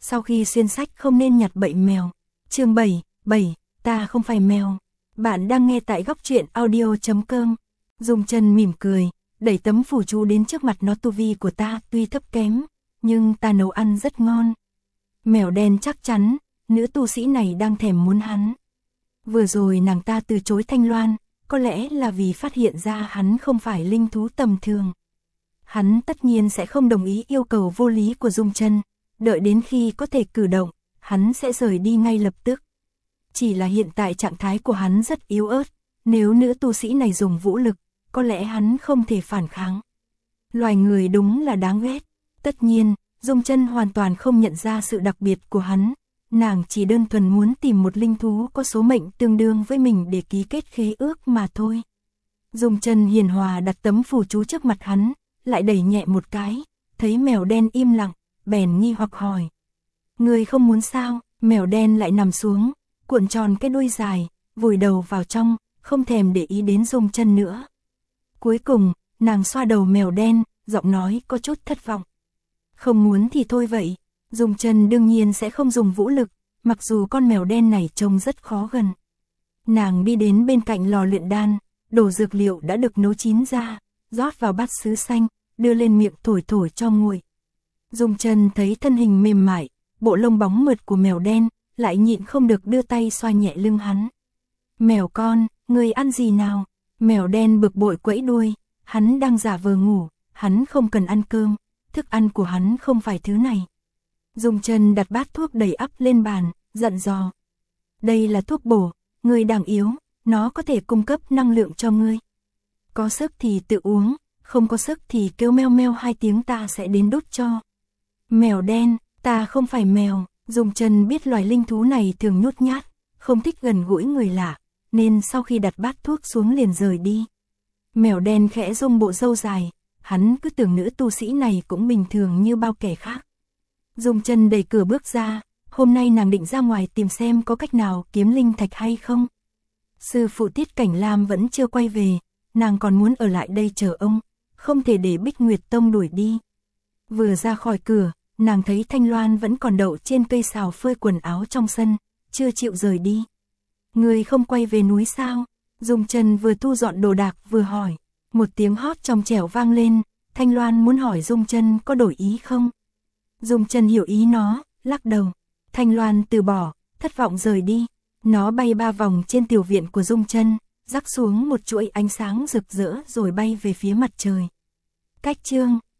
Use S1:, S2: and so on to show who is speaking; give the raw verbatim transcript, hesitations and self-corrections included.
S1: sau khi xuyên sách không nên nhặt bậy mèo. Chương bảy, bảy, ta không phải mèo. Bạn đang nghe tại góc truyện audio chấm com. Dung Chân mỉm cười, đẩy tấm phù chú đến trước mặt nó. Tu vi của ta tuy thấp kém, nhưng ta nấu ăn rất ngon. Mèo đen chắc chắn, nữ tu sĩ này đang thèm muốn hắn. Vừa rồi nàng ta từ chối Thanh Loan, có lẽ là vì phát hiện ra hắn không phải linh thú tầm thường. Hắn tất nhiên sẽ không đồng ý yêu cầu vô lý của Dung Chân, đợi đến khi có thể cử động, hắn sẽ rời đi ngay lập tức. Chỉ là hiện tại trạng thái của hắn rất yếu ớt, nếu nữ tu sĩ này dùng vũ lực, có lẽ hắn không thể phản kháng. Loài người đúng là đáng ghét. Tất nhiên, Dung Chân hoàn toàn không nhận ra sự đặc biệt của hắn, nàng chỉ đơn thuần muốn tìm một linh thú có số mệnh tương đương với mình để ký kết khế ước mà thôi. Dung Chân hiền hòa đặt tấm phù chú trước mặt hắn, lại đẩy nhẹ một cái, thấy mèo đen im lặng, bèn nghi hoặc hỏi. Người không muốn sao? Mèo đen lại nằm xuống, cuộn tròn cái đuôi dài, vùi đầu vào trong, không thèm để ý đến Dung Chân nữa. Cuối cùng, nàng xoa đầu mèo đen, giọng nói có chút thất vọng. Không muốn thì thôi vậy. Dung Chân đương nhiên sẽ không dùng vũ lực, mặc dù con mèo đen này trông rất khó gần. Nàng đi đến bên cạnh lò luyện đan, đổ dược liệu đã được nấu chín ra, rót vào bát sứ xanh, đưa lên miệng thổi thổi cho nguội. Dung Chân thấy thân hình mềm mại, bộ lông bóng mượt của mèo đen, lại nhịn không được đưa tay xoa nhẹ lưng hắn. Mèo con, người ăn gì nào? Mèo đen bực bội quẫy đuôi, hắn đang giả vờ ngủ, hắn không cần ăn cơm, thức ăn của hắn không phải thứ này. Dung Chân đặt bát thuốc đầy ắp lên bàn, dặn dò. Đây là thuốc bổ, ngươi đang yếu, nó có thể cung cấp năng lượng cho ngươi. Có sức thì tự uống, không có sức thì kêu meo meo hai tiếng ta sẽ đến đút cho. Mèo đen, ta không phải mèo. Dung Chân biết loài linh thú này thường nhút nhát, không thích gần gũi người lạ, nên sau khi đặt bát thuốc xuống liền rời đi. Mèo đen khẽ rung bộ râu dài, hắn cứ tưởng nữ tu sĩ này cũng bình thường như bao kẻ khác. Dung Chân đẩy cửa bước ra, hôm nay nàng định ra ngoài tìm xem có cách nào kiếm linh thạch hay không. Sư phụ Tiết Cảnh Lam vẫn chưa quay về, nàng còn muốn ở lại đây chờ ông, không thể để Bích Nguyệt Tông đuổi đi. Vừa ra khỏi cửa, nàng thấy Thanh Loan vẫn còn đậu trên cây sào phơi quần áo trong sân, chưa chịu rời đi. Người không quay về núi sao? Dung Chân vừa thu dọn đồ đạc vừa hỏi. Một tiếng hót trong trẻo vang lên, Thanh Loan muốn hỏi Dung Chân có đổi ý không? Dung Chân hiểu ý nó, lắc đầu. Thanh Loan từ bỏ, thất vọng rời đi. Nó bay ba vòng trên tiểu viện của Dung Chân, rắc xuống một chuỗi ánh sáng rực rỡ rồi bay về phía mặt trời. Cách chương